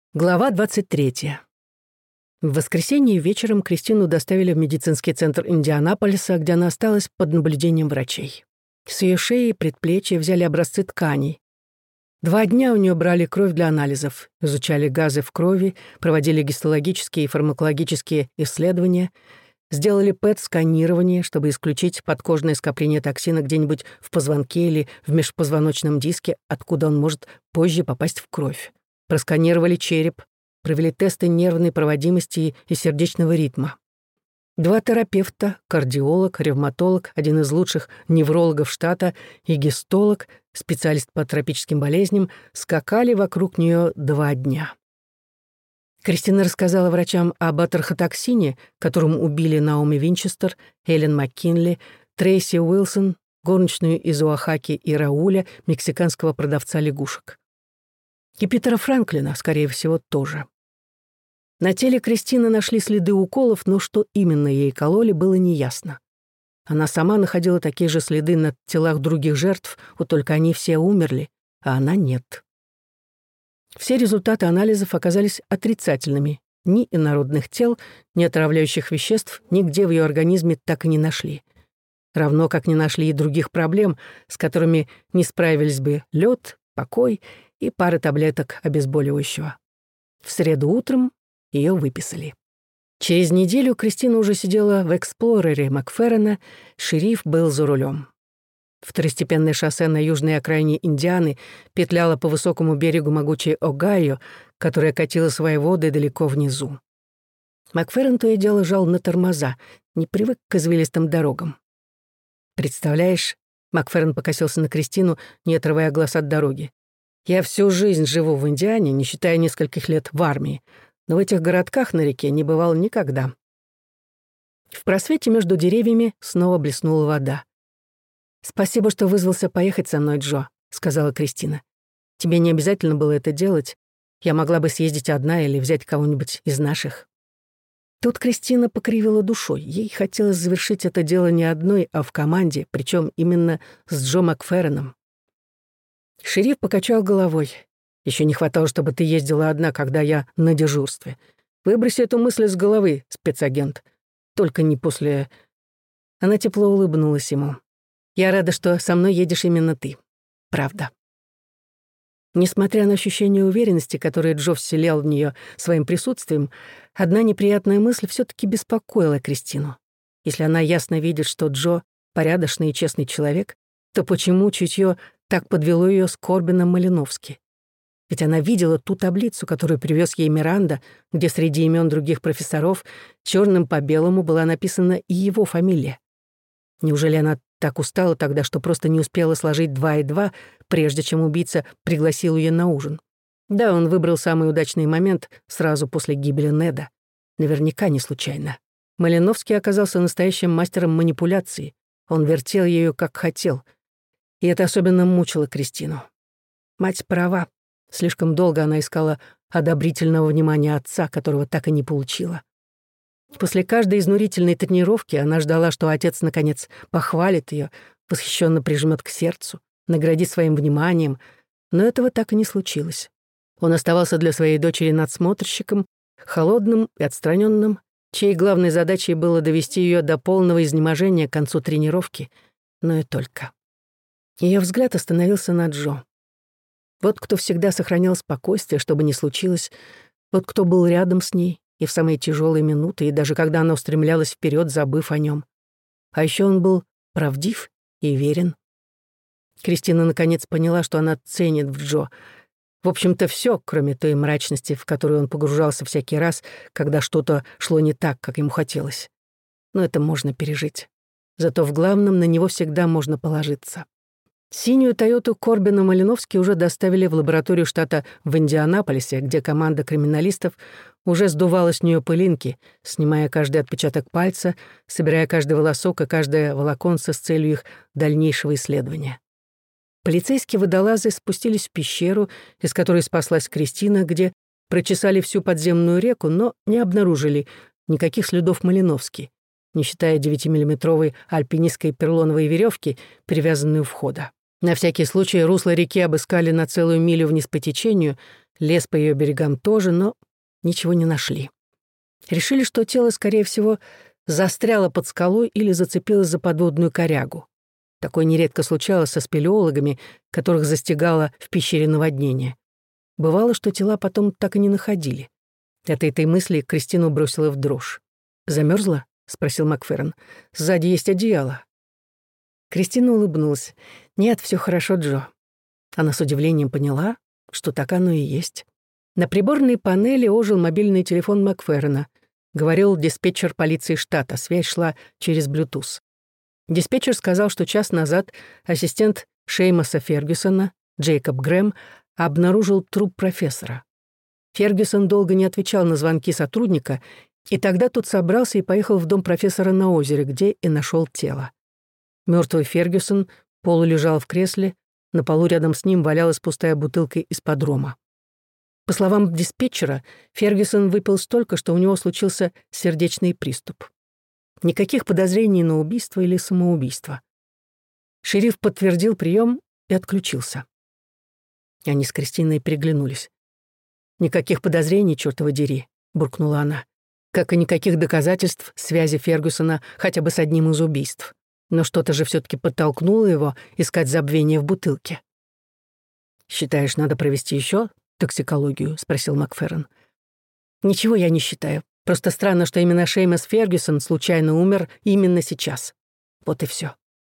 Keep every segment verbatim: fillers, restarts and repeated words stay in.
Глава двадцать третья. В воскресенье вечером Кристину доставили в медицинский центр Индианаполиса, где она осталась под наблюдением врачей. С ее шеи и предплечья взяли образцы тканей. Два дня у нее брали кровь для анализов, изучали газы в крови, проводили гистологические и фармакологические исследования, сделали пэт-сканирование, чтобы исключить подкожное скопление токсина где-нибудь в позвонке или в межпозвоночном диске, откуда он может позже попасть в кровь. Просканировали череп, провели тесты нервной проводимости и сердечного ритма. Два терапевта, кардиолог, ревматолог, один из лучших неврологов штата и гистолог, специалист по тропическим болезням, скакали вокруг нее два дня. Кристина рассказала врачам об атрохотоксине, которым убили Наоми Винчестер, Эллен Маккинли, Трейси Уилсон, горничную из Оахаки, и Рауля, мексиканского продавца лягушек. И Питера Франклина, скорее всего, тоже. На теле Кристины нашли следы уколов, но что именно ей кололи, было неясно. Она сама находила такие же следы на телах других жертв, вот только они все умерли, а она нет. Все результаты анализов оказались отрицательными. Ни инородных тел, ни отравляющих веществ нигде в ее организме так и не нашли. Равно как не нашли и других проблем, с которыми не справились бы лед, покой и пара таблеток обезболивающего. В среду утром ее выписали. Через неделю Кристина уже сидела в «Эксплорере» Макферрена, шериф был за рулем. Второстепенное шоссе на южной окраине Индианы петляло по высокому берегу могучей Огайо, которая катила свои воды далеко внизу. Макферрен то и дело жал на тормоза, не привык к извилистым дорогам. «Представляешь», — Макферрен покосился на Кристину, не отрывая глаз от дороги, «я всю жизнь живу в Индиане, не считая нескольких лет в армии, но в этих городках на реке не бывал никогда». В просвете между деревьями снова блеснула вода. «Спасибо, что вызвался поехать со мной, Джо», — сказала Кристина. «Тебе не обязательно было это делать. Я могла бы съездить одна или взять кого-нибудь из наших». Тут Кристина покривила душой. Ей хотелось завершить это дело не одной, а в команде, причем именно с Джо Макферреном. Шериф покачал головой. «Еще не хватало, чтобы ты ездила одна, когда я на дежурстве. Выброси эту мысль из головы, спецагент. Только не после...» Она тепло улыбнулась ему. «Я рада, что со мной едешь именно ты. Правда». Несмотря на ощущение уверенности, которое Джо вселял в нее своим присутствием, одна неприятная мысль все-таки беспокоила Кристину. Если она ясно видит, что Джо — порядочный и честный человек, то почему чутье так подвело ее с Корбином Малиновски? Ведь она видела ту таблицу, которую привез ей Миранда, где среди имен других профессоров черным по белому была написана и его фамилия. Неужели она так устала тогда, что просто не успела сложить два и два, прежде чем убийца пригласил ее на ужин? Да, он выбрал самый удачный момент сразу после гибели Неда. Наверняка не случайно. Малиновский оказался настоящим мастером манипуляции. Он вертел ею как хотел. И это особенно мучило Кристину. Мать права. Слишком долго она искала одобрительного внимания отца, которого так и не получила. После каждой изнурительной тренировки она ждала, что отец, наконец, похвалит ее, восхищенно прижмет к сердцу, наградит своим вниманием, но этого так и не случилось. Он оставался для своей дочери надсмотрщиком, холодным и отстраненным, чьей главной задачей было довести ее до полного изнеможения к концу тренировки, но и только. Ее взгляд остановился на Джо. Вот кто всегда сохранял спокойствие, что бы ни случилось, вот кто был рядом с ней, и в самые тяжелые минуты, и даже когда она устремлялась вперед, забыв о нем. А еще он был правдив и верен. Кристина наконец поняла, что она ценит в Джо. В общем-то, все, кроме той мрачности, в которую он погружался всякий раз, когда что-то шло не так, как ему хотелось. Но это можно пережить. Зато в главном на него всегда можно положиться. Синюю «Тойоту» Корбина Малиновски уже доставили в лабораторию штата в Индианаполисе, где команда криминалистов уже сдувала с нее пылинки, снимая каждый отпечаток пальца, собирая каждый волосок и каждое волоконце с целью их дальнейшего исследования. Полицейские водолазы спустились в пещеру, из которой спаслась Кристина, где прочесали всю подземную реку, но не обнаружили никаких следов Малиновски, не считая девятимиллиметровой альпинистской перлоновой веревки, привязанной у входа. На всякий случай русло реки обыскали на целую милю вниз по течению, лес по ее берегам тоже, но ничего не нашли. Решили, что тело, скорее всего, застряло под скалой или зацепилось за подводную корягу. Такое нередко случалось со спелеологами, которых застигало в пещере наводнение. Бывало, что тела потом так и не находили. От этой мысли Кристину бросила в дрожь. «Замерзла?» — спросил Макферрон. «Сзади есть одеяло». Кристина улыбнулась. «Нет, все хорошо, Джо». Она с удивлением поняла, что так оно и есть. На приборной панели ожил мобильный телефон Макферрона. Говорил диспетчер полиции штата, связь шла через Bluetooth. Диспетчер сказал, что час назад ассистент Шеймаса Фергюсона, Джейкоб Грэм, обнаружил труп профессора. Фергюсон долго не отвечал на звонки сотрудника, и тогда тот собрался и поехал в дом профессора на озере, где и нашел тело. Мертвый Фергюсон полулежал в кресле, на полу рядом с ним валялась пустая бутылка из-под рома. По словам диспетчера, Фергюсон выпил столько, что у него случился сердечный приступ. Никаких подозрений на убийство или самоубийство. Шериф подтвердил прием и отключился. Они с Кристиной переглянулись. «Никаких подозрений, чёртова дери», — буркнула она. «Как и никаких доказательств связи Фергюсона хотя бы с одним из убийств. Но что-то же всё-таки подтолкнуло его искать забвение в бутылке». «Считаешь, надо провести ещё токсикологию?» — спросил Макферрон. «Ничего я не считаю. Просто странно, что именно Шеймас Фергюсон случайно умер именно сейчас. Вот и всё».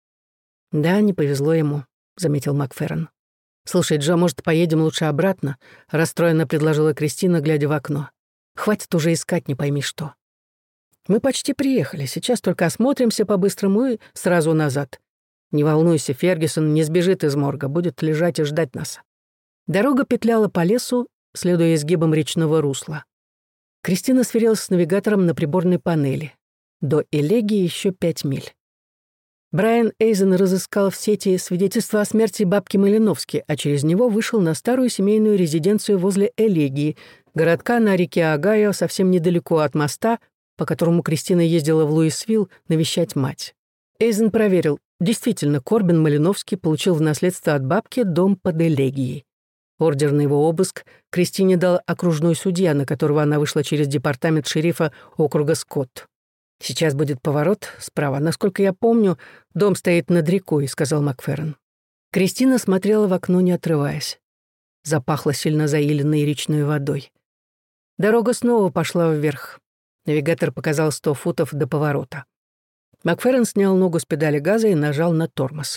«Да, не повезло ему», — заметил Макферрон. «Слушай, Джо, может, поедем лучше обратно?» — расстроенно предложила Кристина, глядя в окно. «Хватит уже искать не пойми что». «Мы почти приехали. Сейчас только осмотримся по-быстрому и сразу назад. Не волнуйся, Фергюсон не сбежит из морга, будет лежать и ждать нас». Дорога петляла по лесу, следуя изгибам речного русла. Кристина сверилась с навигатором на приборной панели. До Элегии еще пять миль. Брайан Эйзен разыскал в сети свидетельства о смерти бабки Малиновски, а через него вышел на старую семейную резиденцию возле Элегии, городка на реке Огайо, совсем недалеко от моста, по которому Кристина ездила в Луисвилл навещать мать. Эйзен проверил. Действительно, Корбин Малиновский получил в наследство от бабки дом под Элегией. Ордер на его обыск Кристине дал окружной судья, на которого она вышла через департамент шерифа округа Скотт. «Сейчас будет поворот справа. Насколько я помню, дом стоит над рекой», — сказал Макферрон. Кристина смотрела в окно, не отрываясь. Запахло сильно заиленной речной водой. Дорога снова пошла вверх. Навигатор показал сто футов до поворота. Макферрон снял ногу с педали газа и нажал на тормоз.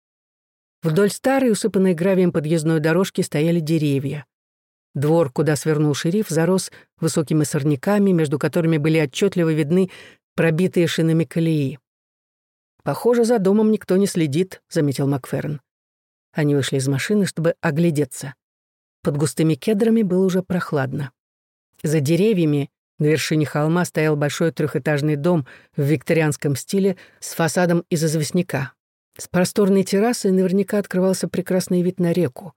Вдоль старой, усыпанной гравием подъездной дорожки стояли деревья. Двор, куда свернул шериф, зарос высокими сорняками, между которыми были отчетливо видны пробитые шинами колеи. «Похоже, за домом никто не следит», — заметил Макферрон. Они вышли из машины, чтобы оглядеться. Под густыми кедрами было уже прохладно. За деревьями на вершине холма стоял большой трехэтажный дом в викторианском стиле с фасадом из известняка. С просторной террасы наверняка открывался прекрасный вид на реку.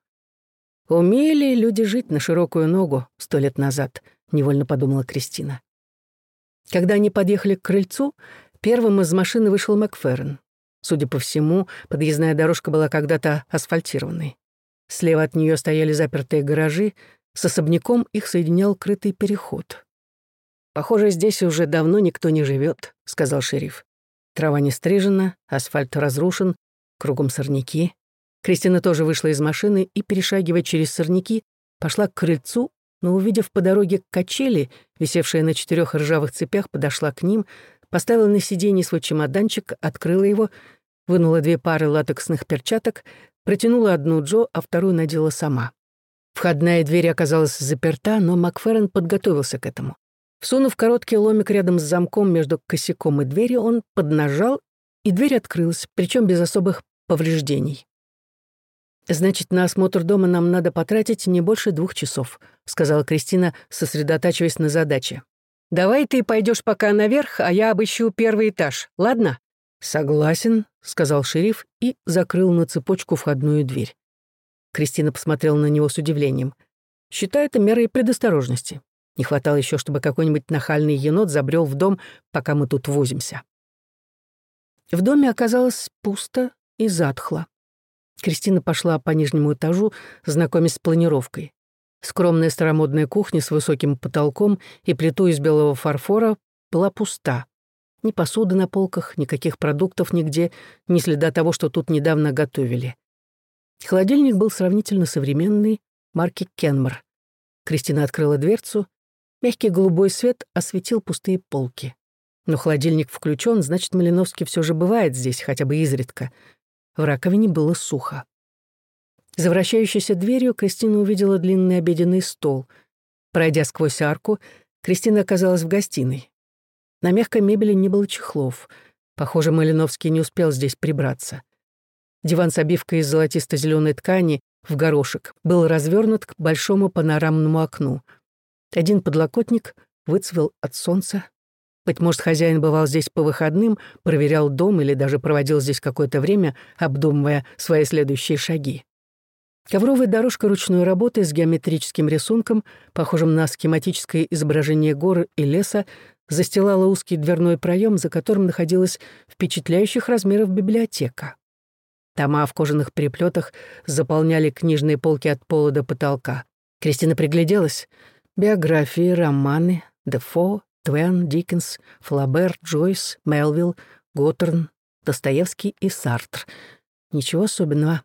«Умели люди жить на широкую ногу сто лет назад», — невольно подумала Кристина. Когда они подъехали к крыльцу, первым из машины вышел Макферрон. Судя по всему, подъездная дорожка была когда-то асфальтированной. Слева от нее стояли запертые гаражи, с особняком их соединял крытый переход. «Похоже, здесь уже давно никто не живет», — сказал шериф. Трава не стрижена, асфальт разрушен, кругом сорняки. Кристина тоже вышла из машины и, перешагивая через сорняки, пошла к крыльцу, но, увидев по дороге качели, висевшие на четырех ржавых цепях, подошла к ним, поставила на сиденье свой чемоданчик, открыла его, вынула две пары латексных перчаток, протянула одну Джо, а вторую надела сама. Входная дверь оказалась заперта, но Макферрон подготовился к этому. Всунув короткий ломик рядом с замком между косяком и дверью, он поднажал, и дверь открылась, причем без особых повреждений. «Значит, на осмотр дома нам надо потратить не больше двух часов», — сказала Кристина, сосредотачиваясь на задаче. «Давай ты пойдешь пока наверх, а я обыщу первый этаж, ладно?» «Согласен», — сказал шериф и закрыл на цепочку входную дверь. Кристина посмотрела на него с удивлением. «Считай это мерой предосторожности. Не хватало еще, чтобы какой-нибудь нахальный енот забрел в дом, пока мы тут возимся». В доме оказалось пусто и затхло. Кристина пошла по нижнему этажу, знакомясь с планировкой. Скромная старомодная кухня с высоким потолком и плитой из белого фарфора была пуста. Ни посуды на полках, никаких продуктов нигде, ни следа того, что тут недавно готовили. Холодильник был сравнительно современный, марки «Кенмор». Кристина открыла дверцу. Мягкий голубой свет осветил пустые полки. Но холодильник включен, значит, Малиновский все же бывает здесь, хотя бы изредка. В раковине было сухо. За вращающейся дверью Кристина увидела длинный обеденный стол. Пройдя сквозь арку, Кристина оказалась в гостиной. На мягкой мебели не было чехлов. Похоже, Малиновский не успел здесь прибраться. Диван с обивкой из золотисто-зеленой ткани в горошек был развернут к большому панорамному окну. Один подлокотник выцвел от солнца. Быть может, хозяин бывал здесь по выходным, проверял дом или даже проводил здесь какое-то время, обдумывая свои следующие шаги. Ковровая дорожка ручной работы с геометрическим рисунком, похожим на схематическое изображение гор и леса, застилала узкий дверной проем, за которым находилась впечатляющих размеров библиотека. Тома в кожаных переплетах заполняли книжные полки от пола до потолка. Кристина пригляделась. Биографии, романы, Дефо, Твен, Диккенс, Флабер, Джойс, Мелвилл, Готтерн, Достоевский и Сартр. Ничего особенного.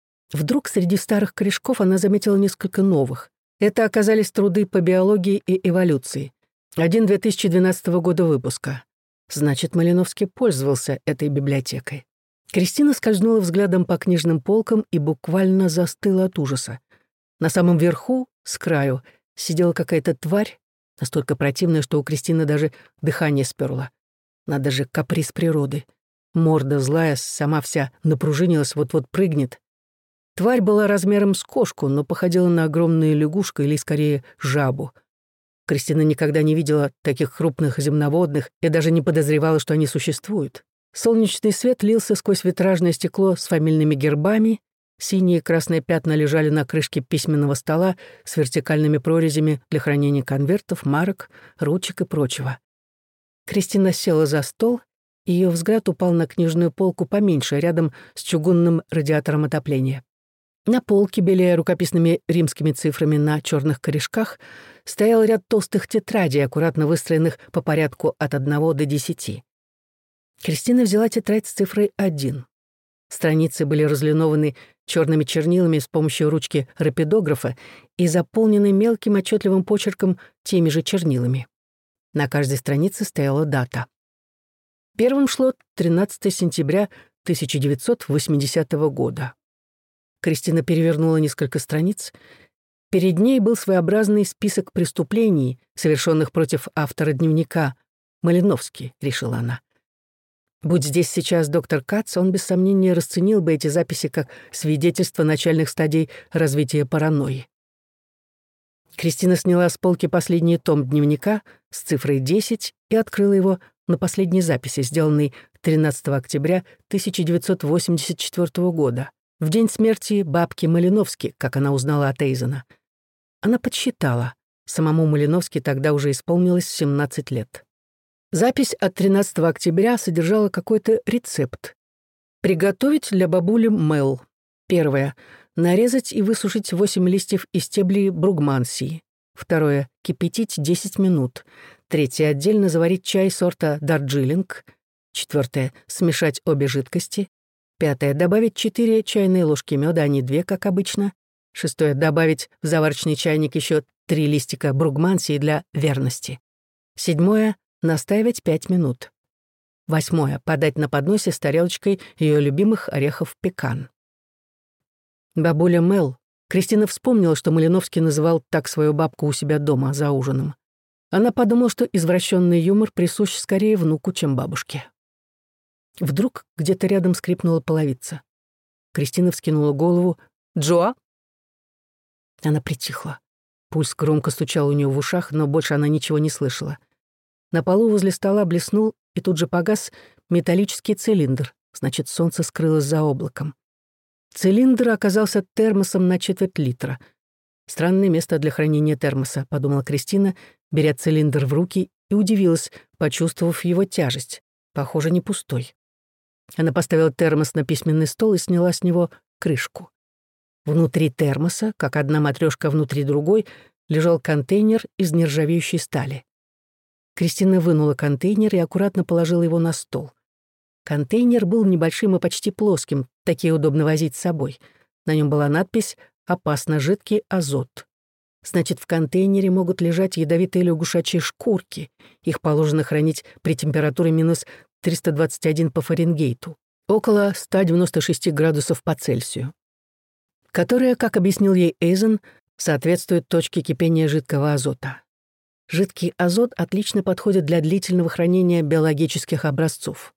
Вдруг среди старых корешков она заметила несколько новых. Это оказались труды по биологии и эволюции. Один две тысячи двенадцатого года выпуска. Значит, Малиновский пользовался этой библиотекой. Кристина скользнула взглядом по книжным полкам и буквально застыла от ужаса. На самом верху, с краю, сидела какая-то тварь, настолько противная, что у Кристины даже дыхание сперло. Надо же, каприз природы. Морда злая, сама вся напружинилась, вот-вот прыгнет. Тварь была размером с кошку, но походила на огромную лягушку или, скорее, жабу. Кристина никогда не видела таких крупных земноводных и даже не подозревала, что они существуют. Солнечный свет лился сквозь витражное стекло с фамильными гербами, синие и красные пятна лежали на крышке письменного стола с вертикальными прорезями для хранения конвертов, марок, ручек и прочего. Кристина села за стол, и ее взгляд упал на книжную полку поменьше, рядом с чугунным радиатором отопления. На полке, белея рукописными римскими цифрами на черных корешках, стоял ряд толстых тетрадей, аккуратно выстроенных по порядку от одного до десяти. Кристина взяла тетрадь с цифрой один. Страницы были разлинованы черными чернилами с помощью ручки рапидографа и заполнены мелким отчетливым почерком теми же чернилами. На каждой странице стояла дата. Первым шло тринадцатое сентября тысяча девятьсот восьмидесятого года. Кристина перевернула несколько страниц. Перед ней был своеобразный список преступлений, совершенных против автора дневника. «Малиновский», — решила она. Будь здесь сейчас доктор Кац, он без сомнения расценил бы эти записи как свидетельство начальных стадий развития паранойи. Кристина сняла с полки последний том дневника с цифрой десять и открыла его на последней записи, сделанной тринадцатого октября тысяча девятьсот восемьдесят четвёртого года, в день смерти бабки Малиновски, как она узнала от Эйзена. Она подсчитала. Самому Малиновски тогда уже исполнилось семнадцать лет. Запись от тринадцатого октября содержала какой-то рецепт. Приготовить для бабули Мел. Первое. Нарезать и высушить восемь листьев и стеблей бругмансии. Второе. Кипятить десять минут. Третье. Отдельно заварить чай сорта дарджилинг. Четвертое. Смешать обе жидкости. Пятое. Добавить четыре чайные ложки меда, а не две, как обычно. Шестое. Добавить в заварочный чайник еще три листика бругмансии для верности. Седьмое. Настаивать пять минут. Восьмое. Подать на подносе с тарелочкой ее любимых орехов пекан. Бабуля Мел. Кристина вспомнила, что Малиновский называл так свою бабку у себя дома за ужином. Она подумала, что извращенный юмор присущ скорее внуку, чем бабушке. Вдруг где-то рядом скрипнула половица. Кристина вскинула голову. «Джоа?» Она притихла. Пульс громко стучал у нее в ушах, но больше она ничего не слышала. На полу возле стола блеснул и тут же погас металлический цилиндр, значит, солнце скрылось за облаком. Цилиндр оказался термосом на четверть литра. «Странное место для хранения термоса», — подумала Кристина, беря цилиндр в руки, и удивилась, почувствовав его тяжесть. Похоже, не пустой. Она поставила термос на письменный стол и сняла с него крышку. Внутри термоса, как одна матрешка внутри другой, лежал контейнер из нержавеющей стали. Кристина вынула контейнер и аккуратно положила его на стол. Контейнер был небольшим и почти плоским, такие удобно возить с собой. На нем была надпись «Опасно жидкий азот». Значит, в контейнере могут лежать ядовитые лягушачьи шкурки. Их положено хранить при температуре минус триста двадцать один по Фаренгейту, около ста девяноста шести градусов по Цельсию, которая, как объяснил ей Эйзен, соответствует точке кипения жидкого азота. Жидкий азот отлично подходит для длительного хранения биологических образцов.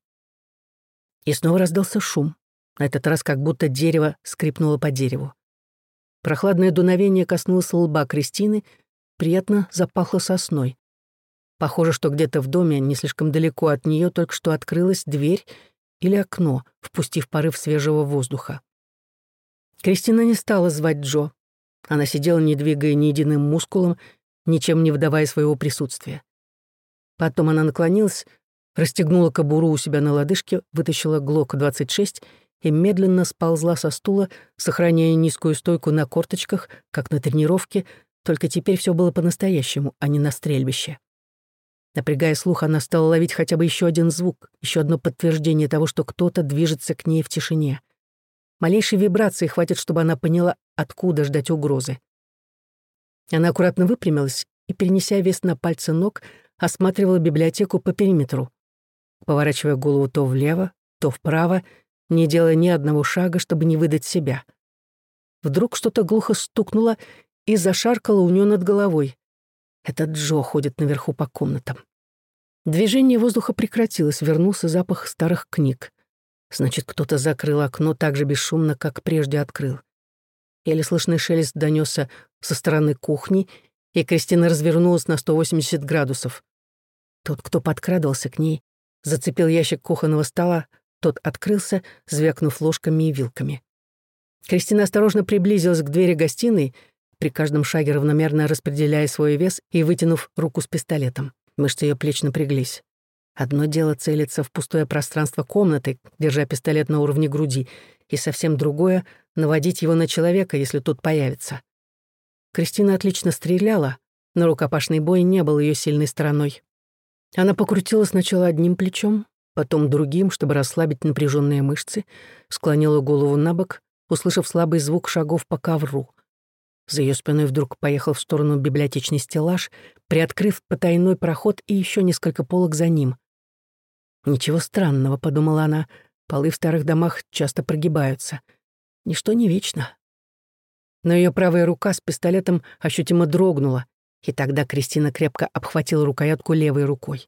И снова раздался шум. На этот раз как будто дерево скрипнуло по дереву. Прохладное дуновение коснулось лба Кристины, приятно запахло сосной. Похоже, что где-то в доме, не слишком далеко от нее, только что открылась дверь или окно, впустив порыв свежего воздуха. Кристина не стала звать Джо. Она сидела, не двигая ни единым мускулом, ничем не выдавая своего присутствия. Потом она наклонилась, расстегнула кобуру у себя на лодыжке, вытащила глок двадцать шесть и медленно сползла со стула, сохраняя низкую стойку на корточках, как на тренировке, только теперь все было по-настоящему, а не на стрельбище. Напрягая слух, она стала ловить хотя бы еще один звук, еще одно подтверждение того, что кто-то движется к ней в тишине. Малейшей вибрации хватит, чтобы она поняла, откуда ждать угрозы. Она аккуратно выпрямилась и, перенеся вес на пальцы ног, осматривала библиотеку по периметру, поворачивая голову то влево, то вправо, не делая ни одного шага, чтобы не выдать себя. Вдруг что-то глухо стукнуло и зашаркало у нее над головой. Это Джо ходит наверху по комнатам. Движение воздуха прекратилось, вернулся запах старых книг. Значит, кто-то закрыл окно так же бесшумно, как прежде открыл. Еле слышный шелест донесся со стороны кухни, и Кристина развернулась на сто восемьдесят градусов. Тот, кто подкрадывался к ней, зацепил ящик кухонного стола, тот открылся, звякнув ложками и вилками. Кристина осторожно приблизилась к двери гостиной, при каждом шаге равномерно распределяя свой вес и вытянув руку с пистолетом. Мышцы ее плеч напряглись. Одно дело целиться в пустое пространство комнаты, держа пистолет на уровне груди, и совсем другое — наводить его на человека, если тот появится. Кристина отлично стреляла, но рукопашный бой не был ее сильной стороной. Она покрутила сначала одним плечом, потом другим, чтобы расслабить напряженные мышцы, склонила голову на бок, услышав слабый звук шагов по ковру. За ее спиной вдруг поехал в сторону библиотечный стеллаж, приоткрыв потайной проход и еще несколько полок за ним. «Ничего странного», — подумала она, — «полы в старых домах часто прогибаются. Ничто не вечно». Но ее правая рука с пистолетом ощутимо дрогнула, и тогда Кристина крепко обхватила рукоятку левой рукой.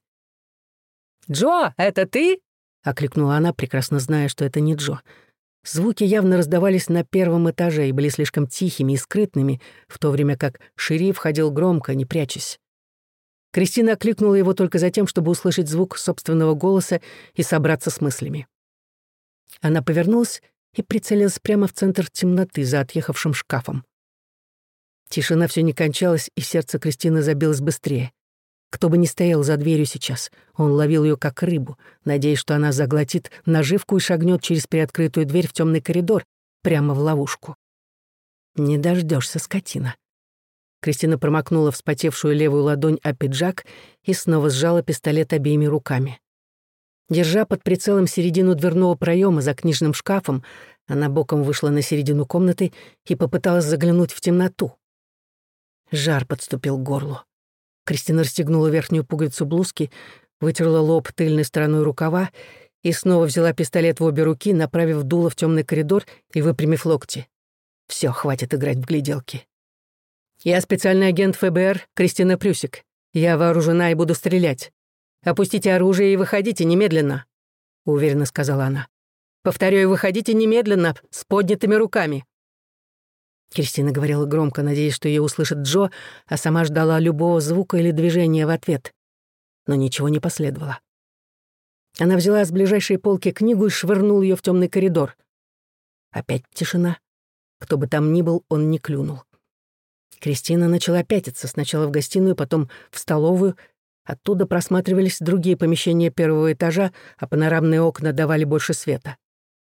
«Джо, это ты?» — окликнула она, прекрасно зная, что это не Джо. Звуки явно раздавались на первом этаже и были слишком тихими и скрытными, в то время как шериф ходил громко, не прячась. Кристина окликнула его только за тем, чтобы услышать звук собственного голоса и собраться с мыслями. Она повернулась и прицелилась прямо в центр темноты за отъехавшим шкафом. Тишина все не кончалась, и сердце Кристины забилось быстрее. Кто бы ни стоял за дверью сейчас, он ловил ее как рыбу, надеясь, что она заглотит наживку и шагнет через приоткрытую дверь в темный коридор, прямо в ловушку. Не дождешься, скотина. Кристина промокнула вспотевшую левую ладонь о пиджак и снова сжала пистолет обеими руками. Держа под прицелом середину дверного проема за книжным шкафом, она боком вышла на середину комнаты и попыталась заглянуть в темноту. Жар подступил к горлу. Кристина расстегнула верхнюю пуговицу блузки, вытерла лоб тыльной стороной рукава и снова взяла пистолет в обе руки, направив дуло в темный коридор и выпрямив локти. Все, хватит играть в гляделки. «Я специальный агент ФБР Кристина Прюсик. Я вооружена и буду стрелять. Опустите оружие и выходите немедленно», — уверенно сказала она. «Повторяю, выходите немедленно, с поднятыми руками». Кристина говорила громко, надеясь, что ее услышит Джо, а сама ждала любого звука или движения в ответ. Но ничего не последовало. Она взяла с ближайшей полки книгу и швырнула ее в темный коридор. Опять тишина. Кто бы там ни был, он не клюнул. Кристина начала пятиться, сначала в гостиную, потом в столовую. Оттуда просматривались другие помещения первого этажа, а панорамные окна давали больше света.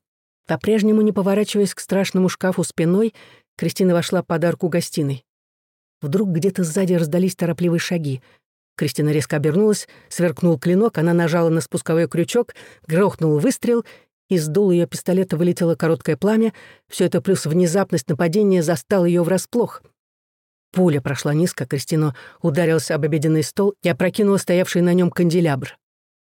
По-прежнему не поворачиваясь к страшному шкафу спиной, Кристина вошла под арку гостиной. Вдруг где-то сзади раздались торопливые шаги. Кристина резко обернулась, сверкнул клинок, она нажала на спусковой крючок, грохнул выстрел, из дула ее пистолета вылетело короткое пламя. Все это плюс внезапность нападения застал ее врасплох. Пуля прошла низко, Кристина ударилась об обеденный стол и опрокинула стоявший на нем канделябр.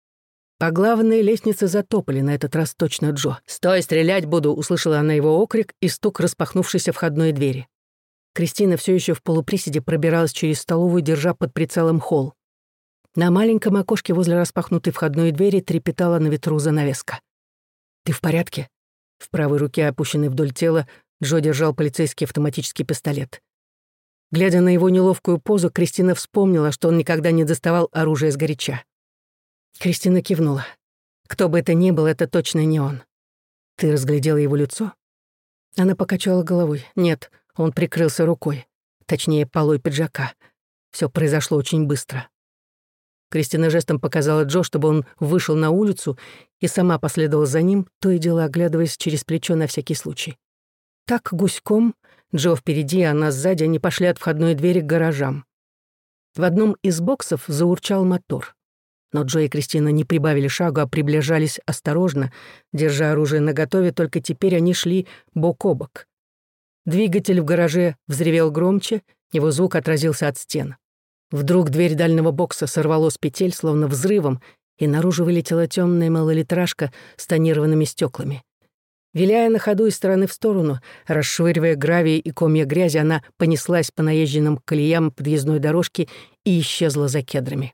По главной лестнице затопали, на этот раз точно Джо. «Стой, стрелять буду!» — услышала она его окрик и стук распахнувшейся входной двери. Кристина все еще в полуприседе пробиралась через столовую, держа под прицелом холл. На маленьком окошке возле распахнутой входной двери трепетала на ветру занавеска. «Ты в порядке?» В правой руке, опущенной вдоль тела, Джо держал полицейский автоматический пистолет. Глядя на его неловкую позу, Кристина вспомнила, что он никогда не доставал оружие сгоряча. Кристина кивнула. Кто бы это ни был, это точно не он. «Ты разглядела его лицо?» Она покачала головой. «Нет». Он прикрылся рукой, точнее, полой пиджака. Все произошло очень быстро. Кристина жестом показала Джо, чтобы он вышел на улицу, и сама последовала за ним, то и дело оглядываясь через плечо на всякий случай. Так гуськом, Джо впереди, а она сзади, они пошли от входной двери к гаражам. В одном из боксов заурчал мотор. Но Джо и Кристина не прибавили шагу, а приближались осторожно, держа оружие наготове, только теперь они шли бок о бок. Двигатель в гараже взревел громче, его звук отразился от стен. Вдруг дверь дальнего бокса сорвало с петель, словно взрывом, и наружу вылетела темная малолитражка с тонированными стеклами. Виляя на ходу из стороны в сторону, расшвыривая гравий и комья грязи, она понеслась по наезженным колеям подъездной дорожки и исчезла за кедрами.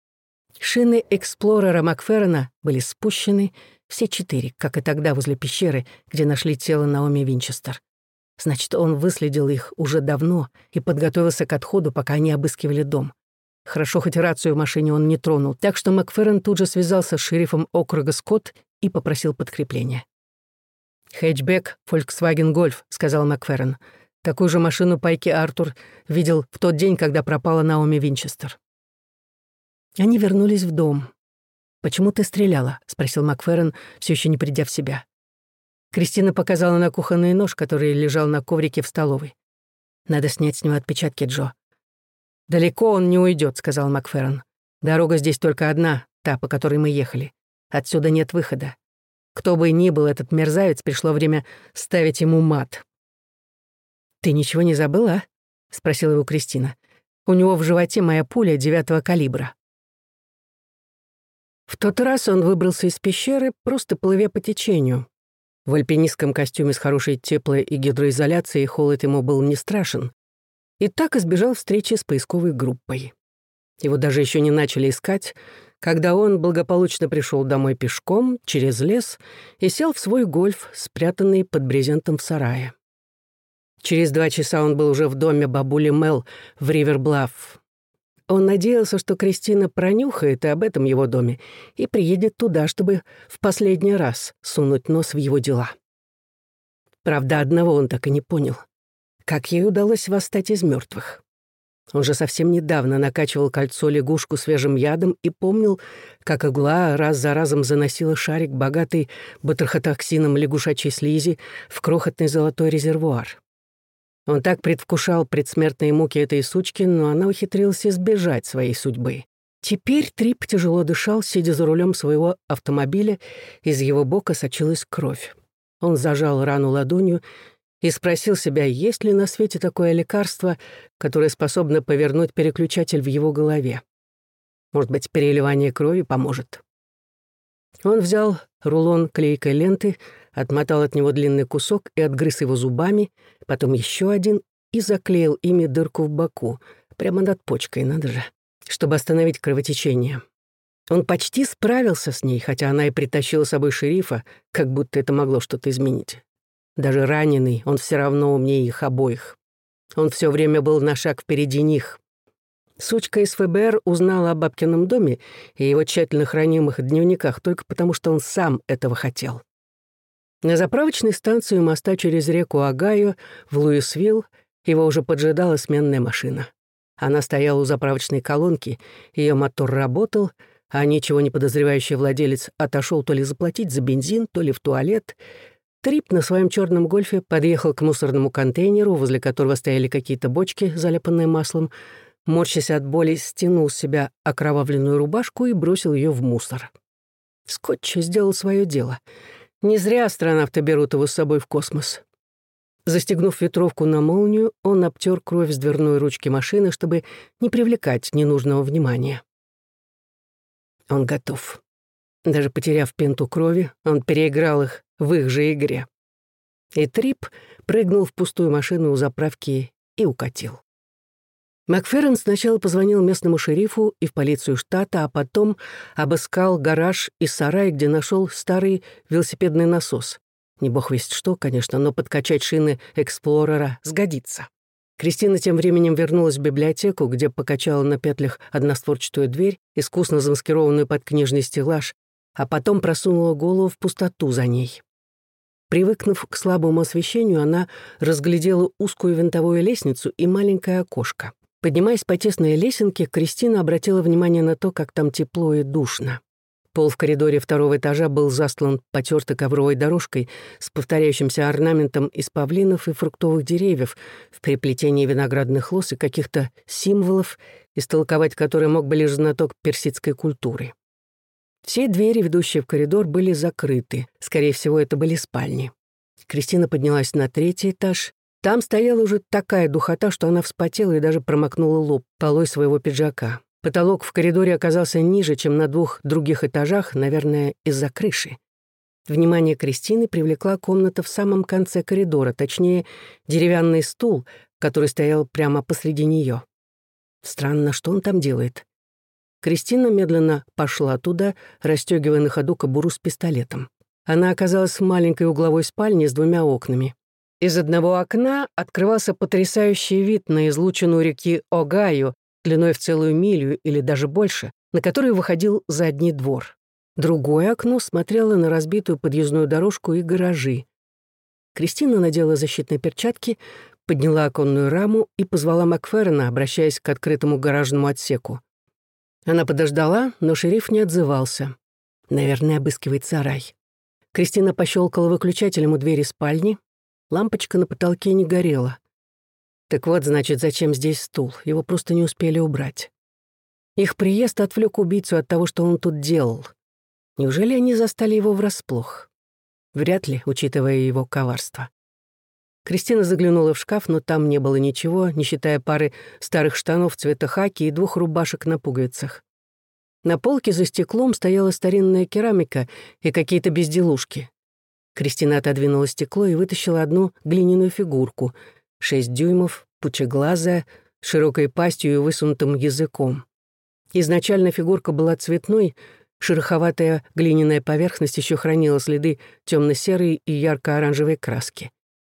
Шины эксплорера Макферрона были спущены, все четыре, как и тогда возле пещеры, где нашли тело Наоми Винчестер. Значит, он выследил их уже давно и подготовился к отходу, пока они обыскивали дом. Хорошо, хоть рацию в машине он не тронул, так что Макферрон тут же связался с шерифом округа Скотт и попросил подкрепления. «Хэтчбэк, Volkswagen Golf», — сказал Макферрон. «Такую же машину Пайки Артур видел в тот день, когда пропала Наоми Винчестер». Они вернулись в дом. «Почему ты стреляла?» — спросил Макферрон, все еще не придя в себя. Кристина показала на кухонный нож, который лежал на коврике в столовой. «Надо снять с него отпечатки, Джо». «Далеко он не уйдет», — сказал Макферрон. «Дорога здесь только одна, та, по которой мы ехали. Отсюда нет выхода. Кто бы ни был этот мерзавец, пришло время ставить ему мат». «Ты ничего не забыла, а?» — спросила его Кристина. «У него в животе моя пуля девятого калибра». В тот раз он выбрался из пещеры, просто плывя по течению. В альпинистском костюме с хорошей теплой и гидроизоляцией холод ему был не страшен. И так избежал встречи с поисковой группой. Его даже еще не начали искать, когда он благополучно пришел домой пешком, через лес, и сел в свой гольф, спрятанный под брезентом в сарае. Через два часа он был уже в доме бабули Мел в Риверблафф. Он надеялся, что Кристина пронюхает и об этом его доме и приедет туда, чтобы в последний раз сунуть нос в его дела. Правда, одного он так и не понял. Как ей удалось восстать из мертвых? Он же совсем недавно накачивал кольцо лягушку свежим ядом и помнил, как игла раз за разом заносила шарик, богатый батрахотоксином лягушачьей слизи, в крохотный золотой резервуар. Он так предвкушал предсмертные муки этой сучки, но она ухитрилась избежать своей судьбы. Теперь Трип тяжело дышал, сидя за рулем своего автомобиля, из его бока сочилась кровь. Он зажал рану ладонью и спросил себя, есть ли на свете такое лекарство, которое способно повернуть переключатель в его голове. Может быть, переливание крови поможет. Он взял рулон клейкой ленты, отмотал от него длинный кусок и отгрыз его зубами, потом еще один и заклеил ими дырку в боку, прямо над почкой, надо же, чтобы остановить кровотечение. Он почти справился с ней, хотя она и притащила с собой шерифа, как будто это могло что-то изменить. Даже раненый, он все равно умнее их обоих. Он все время был на шаг впереди них. Сучка из ФБР узнала о бабкином доме и его тщательно хранимых дневниках только потому, что он сам этого хотел. На заправочной станции у моста через реку Огайо в Луисвилл его уже поджидала сменная машина. Она стояла у заправочной колонки, ее мотор работал, а ничего не подозревающий владелец отошел то ли заплатить за бензин, то ли в туалет. Трип на своем черном гольфе подъехал к мусорному контейнеру, возле которого стояли какие-то бочки, заляпанные маслом. Морщась от боли, стянул с себя окровавленную рубашку и бросил ее в мусор. Скотч сделал свое дело. Не зря астронавты берут его с собой в космос. Застегнув ветровку на молнию, он обтер кровь с дверной ручки машины, чтобы не привлекать ненужного внимания. Он готов. Даже потеряв пинту крови, он переиграл их в их же игре. И Трип прыгнул в пустую машину у заправки и укатил. Макферрин сначала позвонил местному шерифу и в полицию штата, а потом обыскал гараж и сарай, где нашел старый велосипедный насос. Не бог весть что, конечно, но подкачать шины Эксплорера сгодится. Кристина тем временем вернулась в библиотеку, где покачала на петлях одностворчатую дверь, искусно замаскированную под книжный стеллаж, а потом просунула голову в пустоту за ней. Привыкнув к слабому освещению, она разглядела узкую винтовую лестницу и маленькое окошко. Поднимаясь по тесной лесенке, Кристина обратила внимание на то, как там тепло и душно. Пол в коридоре второго этажа был застлан потертой ковровой дорожкой с повторяющимся орнаментом из павлинов и фруктовых деревьев в переплетении виноградных лоз и каких-то символов, истолковать которые мог бы лишь знаток персидской культуры. Все двери, ведущие в коридор, были закрыты. Скорее всего, это были спальни. Кристина поднялась на третий этаж. Там стояла уже такая духота, что она вспотела и даже промокнула лоб полой своего пиджака. Потолок в коридоре оказался ниже, чем на двух других этажах, наверное, из-за крыши. Внимание Кристины привлекла комната в самом конце коридора, точнее, деревянный стул, который стоял прямо посреди нее. Странно, что он там делает? Кристина медленно пошла туда, расстегивая на ходу кобуру с пистолетом. Она оказалась в маленькой угловой спальне с двумя окнами. Из одного окна открывался потрясающий вид на излучину реки Огайо, длиной в целую милю или даже больше, на который выходил задний двор. Другое окно смотрело на разбитую подъездную дорожку и гаражи. Кристина надела защитные перчатки, подняла оконную раму и позвала Макферрина, обращаясь к открытому гаражному отсеку. Она подождала, но шериф не отзывался. Наверное, обыскивает сарай. Кристина пощелкала выключателем у двери спальни. Лампочка на потолке не горела. Так вот, значит, зачем здесь стул? Его просто не успели убрать. Их приезд отвлек убийцу от того, что он тут делал. Неужели они застали его врасплох? Вряд ли, учитывая его коварство. Кристина заглянула в шкаф, но там не было ничего, не считая пары старых штанов цвета хаки и двух рубашек на пуговицах. На полке за стеклом стояла старинная керамика и какие-то безделушки. Кристина отодвинула стекло и вытащила одну глиняную фигурку, шесть дюймов, пучеглазая, с широкой пастью и высунутым языком. Изначально фигурка была цветной, шероховатая глиняная поверхность еще хранила следы темно-серой и ярко-оранжевой краски.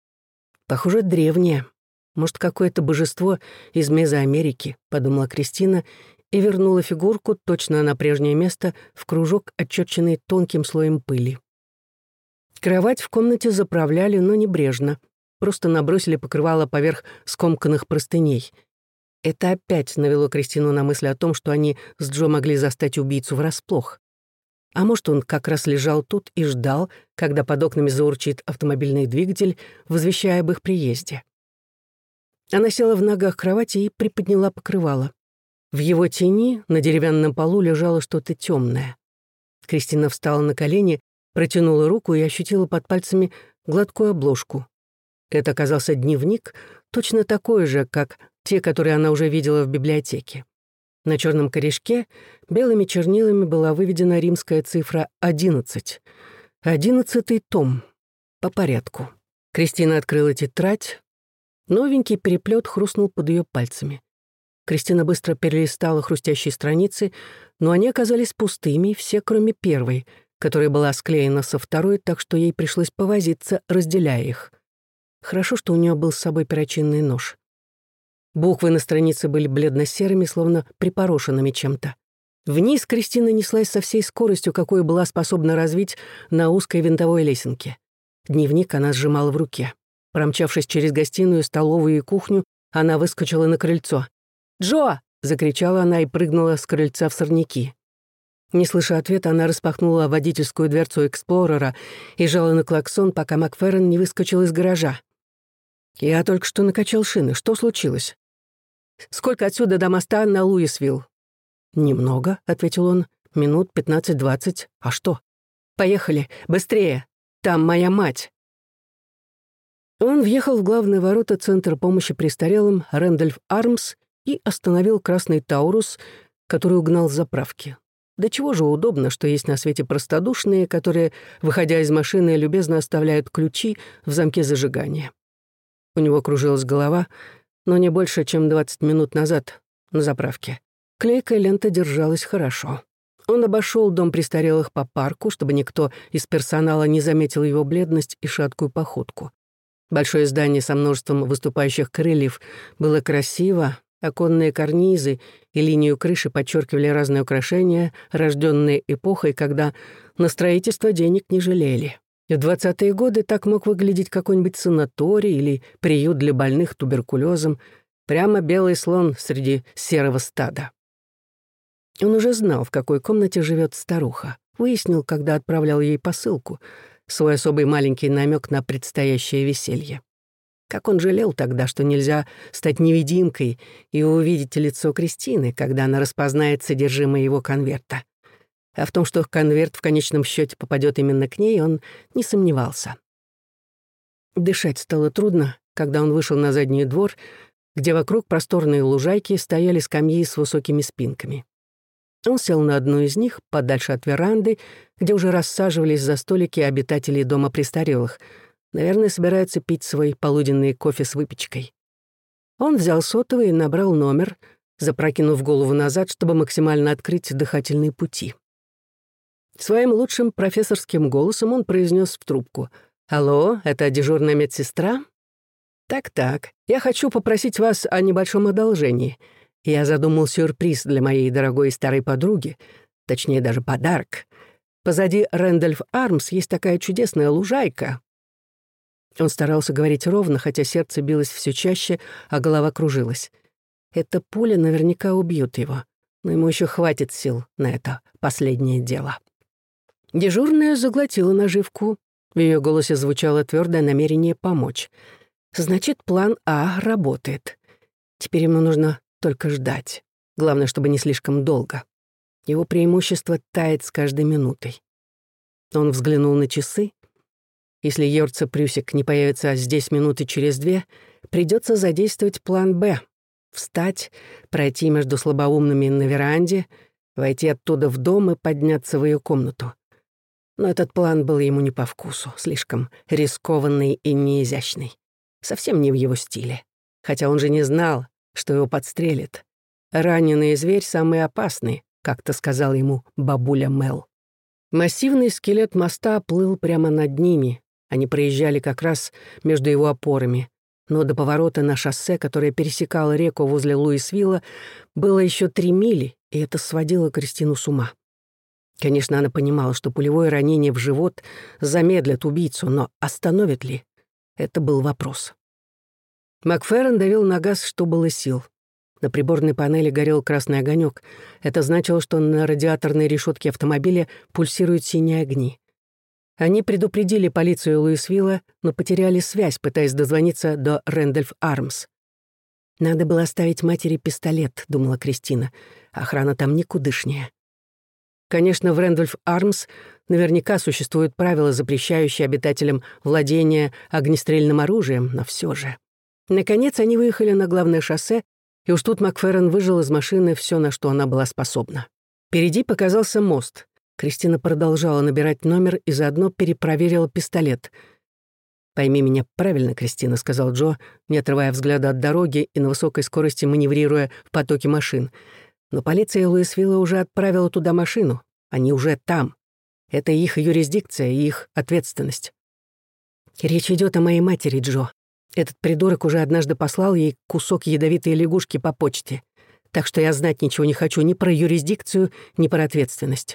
Похоже, древняя. Может, какое-то божество из Мезоамерики, подумала Кристина и вернула фигурку точно на прежнее место в кружок, отчерченный тонким слоем пыли. Кровать в комнате заправляли, но небрежно. Просто набросили покрывало поверх скомканных простыней. Это опять навело Кристину на мысль о том, что они с Джо могли застать убийцу врасплох. А может, он как раз лежал тут и ждал, когда под окнами заурчит автомобильный двигатель, возвещая об их приезде. Она села в ногах кровати и приподняла покрывало. В его тени на деревянном полу лежало что-то темное. Кристина встала на колени, протянула руку и ощутила под пальцами гладкую обложку. Это оказался дневник, точно такой же, как те, которые она уже видела в библиотеке. На черном корешке белыми чернилами была выведена римская цифра одиннадцать. Одиннадцатый том. По порядку. Кристина открыла тетрадь. Новенький переплет хрустнул под ее пальцами. Кристина быстро перелистала хрустящие страницы, но они оказались пустыми, все кроме первой, которая была склеена со второй, так что ей пришлось повозиться, разделяя их. Хорошо, что у нее был с собой перочинный нож. Буквы на странице были бледно-серыми, словно припорошенными чем-то. Вниз Кристина неслась со всей скоростью, какую была способна развить на узкой винтовой лесенке. Дневник она сжимала в руке. Промчавшись через гостиную, столовую и кухню, она выскочила на крыльцо. «Джо!» — закричала она и прыгнула с крыльца в сорняки. Не слыша ответа, она распахнула водительскую дверцу «Эксплорера» и жала на клаксон, пока Макферрин не выскочил из гаража. «Я только что накачал шины. Что случилось?» «Сколько отсюда до моста на Луисвилл?» «Немного», — ответил он. «Минут пятнадцать-двадцать. А что?» «Поехали. Быстрее. Там моя мать». Он въехал в главные ворота Центра помощи престарелым «Рэндольф Армс» и остановил красный «Таурус», который угнал с заправки. Да чего же удобно, что есть на свете простодушные, которые, выходя из машины, любезно оставляют ключи в замке зажигания. У него кружилась голова, но не больше, чем двадцать минут назад на заправке. Клейкая лента держалась хорошо. Он обошел дом престарелых по парку, чтобы никто из персонала не заметил его бледность и шаткую походку. Большое здание со множеством выступающих крыльев было красиво, оконные карнизы и линию крыши подчеркивали разные украшения, рожденные эпохой, когда на строительство денег не жалели. В двадцатые годы так мог выглядеть какой-нибудь санаторий или приют для больных туберкулезом, прямо белый слон среди серого стада. Он уже знал, в какой комнате живет старуха. Выяснил, когда отправлял ей посылку, свой особый маленький намек на предстоящее веселье. Как он жалел тогда, что нельзя стать невидимкой и увидеть лицо Кристины, когда она распознает содержимое его конверта. А в том, что конверт в конечном счете попадет именно к ней, он не сомневался. Дышать стало трудно, когда он вышел на задний двор, где вокруг просторные лужайки стояли скамьи с высокими спинками. Он сел на одну из них, подальше от веранды, где уже рассаживались за столики обитатели дома престарелых. Наверное, собираются пить свой полуденный кофе с выпечкой. Он взял сотовый и набрал номер, запрокинув голову назад, чтобы максимально открыть дыхательные пути. Своим лучшим профессорским голосом он произнес в трубку: «Алло, это дежурная медсестра?» «Так-так, я хочу попросить вас о небольшом одолжении. Я задумал сюрприз для моей дорогой старой подруги, точнее, даже подарок. Позади Рэндольф Армс есть такая чудесная лужайка». Он старался говорить ровно, хотя сердце билось все чаще, а голова кружилась. Эта пуля наверняка убьет его, но ему еще хватит сил на это последнее дело. Дежурная заглотила наживку. В ее голосе звучало твердое намерение помочь. Значит, план А работает. Теперь ему нужно только ждать. Главное, чтобы не слишком долго. Его преимущество тает с каждой минутой. Он взглянул на часы. Если Йорца Прюсик не появится здесь минуты через две, придется задействовать план «Б». Встать, пройти между слабоумными на веранде, войти оттуда в дом и подняться в ее комнату. Но этот план был ему не по вкусу, слишком рискованный и неизящный. Совсем не в его стиле. Хотя он же не знал, что его подстрелит. «Раненый зверь самый опасный», — как-то сказал ему бабуля Мел. Массивный скелет моста плыл прямо над ними. Они проезжали как раз между его опорами. Но до поворота на шоссе, которое пересекало реку возле Луисвилла, было еще три мили, и это сводило Кристину с ума. Конечно, она понимала, что пулевое ранение в живот замедлит убийцу, но остановит ли? Это был вопрос. Макферрин давил на газ, что было сил. На приборной панели горел красный огонек. Это значило, что на радиаторной решетке автомобиля пульсируют синие огни. Они предупредили полицию Луисвилла, но потеряли связь, пытаясь дозвониться до Рэндольф Армс. «Надо было оставить матери пистолет», — думала Кристина. «Охрана там никудышняя». Конечно, в Рэндольф Армс наверняка существуют правила, запрещающие обитателям владения огнестрельным оружием, но все же. Наконец они выехали на главное шоссе, и уж тут Макферрин выжил из машины все, на что она была способна. Впереди показался мост. Кристина продолжала набирать номер и заодно перепроверила пистолет. «Пойми меня правильно, Кристина», — сказал Джо, не отрывая взгляда от дороги и на высокой скорости маневрируя в потоке машин. «Но полиция Луисвилла уже отправила туда машину. Они уже там. Это их юрисдикция и их ответственность». «Речь идет о моей матери, Джо. Этот придурок уже однажды послал ей кусок ядовитой лягушки по почте. Так что я знать ничего не хочу ни про юрисдикцию, ни про ответственность.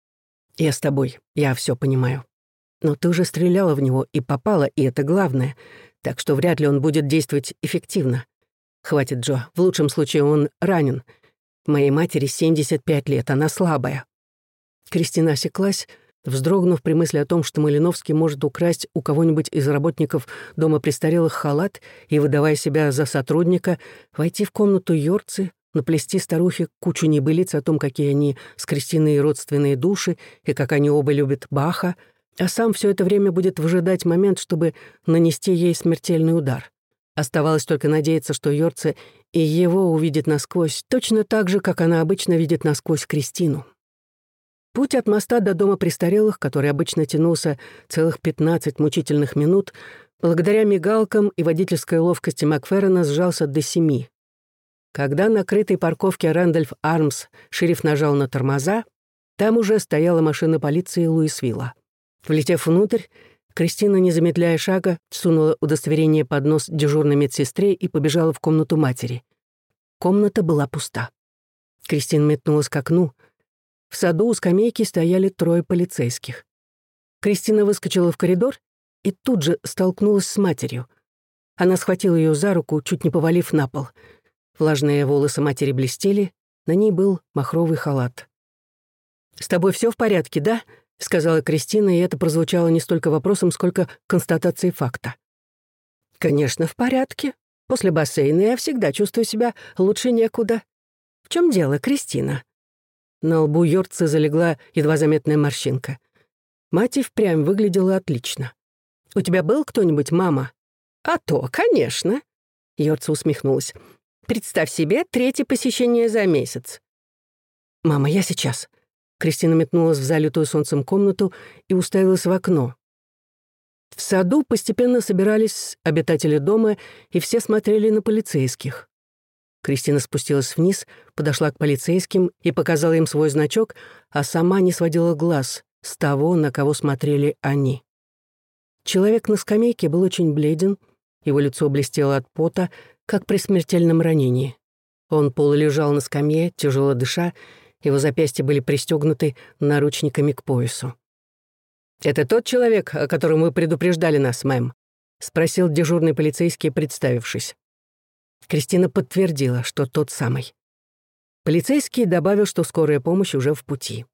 Я с тобой, я все понимаю. Но ты уже стреляла в него и попала, и это главное. Так что вряд ли он будет действовать эффективно. Хватит, Джо, в лучшем случае он ранен. Моей матери семьдесят пять лет, она слабая». Кристина осеклась, вздрогнув при мысли о том, что Малиновский может украсть у кого-нибудь из работников дома престарелых халат и, выдавая себя за сотрудника, войти в комнату Йорцы, наплести старухе кучу небылиц о том, какие они с Кристиной родственные души и как они оба любят Баха, а сам все это время будет выжидать момент, чтобы нанести ей смертельный удар. Оставалось только надеяться, что Йорце и его увидит насквозь, точно так же, как она обычно видит насквозь Кристину. Путь от моста до дома престарелых, который обычно тянулся целых пятнадцать мучительных минут, благодаря мигалкам и водительской ловкости Макферрена сжался до семи. Когда на крытой парковке Рэндольф Армс шериф нажал на тормоза, там уже стояла машина полиции Луисвилла. Влетев внутрь, Кристина, не замедляя шага, сунула удостоверение под нос дежурной медсестре и побежала в комнату матери. Комната была пуста. Кристина метнулась к окну. В саду у скамейки стояли трое полицейских. Кристина выскочила в коридор и тут же столкнулась с матерью. Она схватила ее за руку, чуть не повалив на пол. Влажные волосы матери блестели, на ней был махровый халат. «С тобой все в порядке, да?» — сказала Кристина, и это прозвучало не столько вопросом, сколько констатацией факта. «Конечно, в порядке. После бассейна я всегда чувствую себя лучше некуда. В чем дело, Кристина?» На лбу Йорцы залегла едва заметная морщинка. Мать и впрямь выглядела отлично. «У тебя был кто-нибудь, мама?» «А то, конечно!» Йорца усмехнулась. «Представь себе, третье посещение за месяц». «Мама, я сейчас». Кристина метнулась в залитую солнцем комнату и уставилась в окно. В саду постепенно собирались обитатели дома, и все смотрели на полицейских. Кристина спустилась вниз, подошла к полицейским и показала им свой значок, а сама не сводила глаз с того, на кого смотрели они. Человек на скамейке был очень бледен, его лицо блестело от пота, как при смертельном ранении. Он полулежал на скамье, тяжело дыша, его запястья были пристегнуты наручниками к поясу. «Это тот человек, о котором вы предупреждали нас, мэм?» — спросил дежурный полицейский, представившись. Кристина подтвердила, что тот самый. Полицейский добавил, что скорая помощь уже в пути.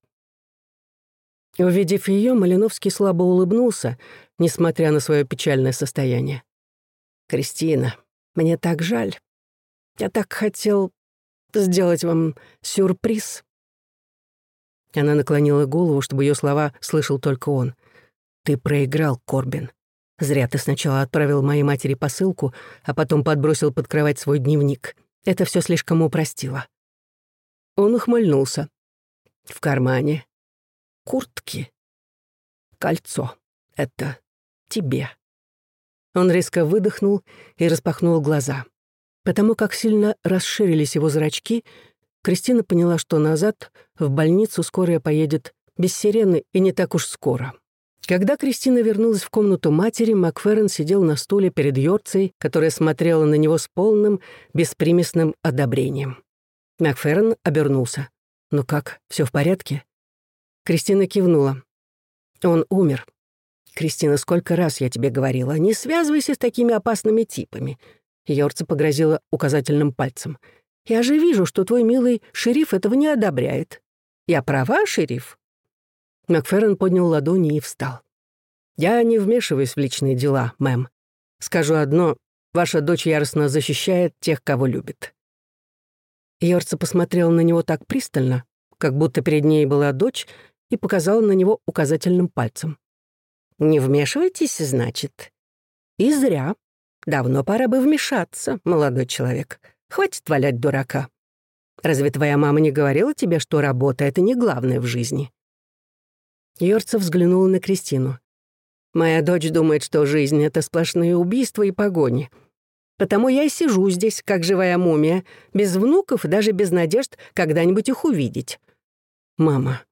Увидев ее, Малиновский слабо улыбнулся, несмотря на свое печальное состояние. «Кристина, мне так жаль. Я так хотел сделать вам сюрприз». Она наклонила голову, чтобы ее слова слышал только он. «Ты проиграл, Корбин. Зря ты сначала отправил моей матери посылку, а потом подбросил под кровать свой дневник. Это все слишком упростило». Он ухмыльнулся. В кармане куртки кольцо. Это тебе. Он резко выдохнул и распахнул глаза. Потому как сильно расширились его зрачки, Кристина поняла, что назад в больницу скорая поедет без сирены и не так уж скоро. Когда Кристина вернулась в комнату матери, Макферрен сидел на стуле перед Йорцей, которая смотрела на него с полным, беспримесным одобрением. Макферрен обернулся. «Ну как, все в порядке?» Кристина кивнула. «Он умер. Кристина, сколько раз я тебе говорила, не связывайся с такими опасными типами». Йорца погрозила указательным пальцем. «Я же вижу, что твой милый шериф этого не одобряет. Я права, шериф?» Макферрен поднял ладони и встал. «Я не вмешиваюсь в личные дела, мэм. Скажу одно, ваша дочь яростно защищает тех, кого любит». Йорца посмотрел на него так пристально, как будто перед ней была дочь, и показал на него указательным пальцем. «Не вмешивайтесь, значит? И зря. Давно пора бы вмешаться, молодой человек. Хватит валять дурака. Разве твоя мама не говорила тебе, что работа — это не главное в жизни?» Йорца взглянула на Кристину. «Моя дочь думает, что жизнь — это сплошные убийства и погони. Потому я и сижу здесь, как живая мумия, без внуков и даже без надежд когда-нибудь их увидеть. Мама,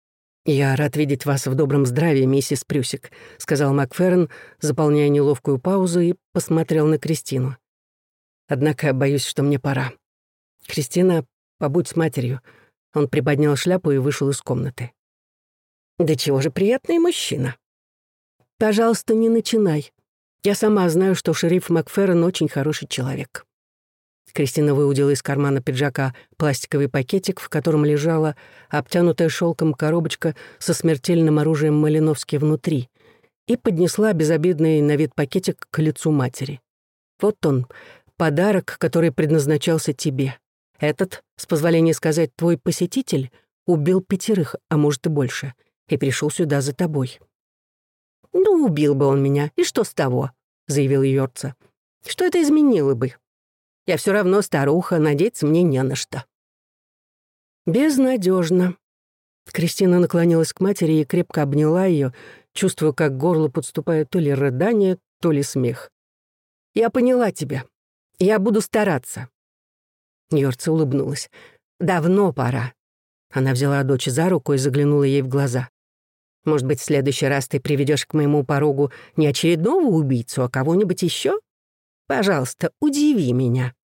я рад видеть вас в добром здравии, миссис Прюсик», — сказал Макферрен, заполняя неловкую паузу, и посмотрел на Кристину. «Однако боюсь, что мне пора. Кристина, побудь с матерью». Он приподнял шляпу и вышел из комнаты. «Да чего же приятный мужчина». «Пожалуйста, не начинай. Я сама знаю, что шериф Макферрен очень хороший человек». Кристина выудила из кармана пиджака пластиковый пакетик, в котором лежала обтянутая шелком коробочка со смертельным оружием Малиновски внутри, и поднесла безобидный на вид пакетик к лицу матери. «Вот он, подарок, который предназначался тебе. Этот, с позволения сказать, твой посетитель убил пятерых, а может и больше, и пришел сюда за тобой». «Ну, убил бы он меня, и что с того?» — заявил Йорца. «Что это изменило бы? Я все равно старуха, надеяться мне не на что». «Безнадежно». Кристина наклонилась к матери и крепко обняла ее, чувствуя, как к горлу подступает то ли рыдание, то ли смех. «Я поняла тебя. Я буду стараться». Йорца улыбнулась. «Давно пора». Она взяла дочь за руку и заглянула ей в глаза. «Может быть, в следующий раз ты приведешь к моему порогу не очередного убийцу, а кого-нибудь еще? Пожалуйста, удиви меня».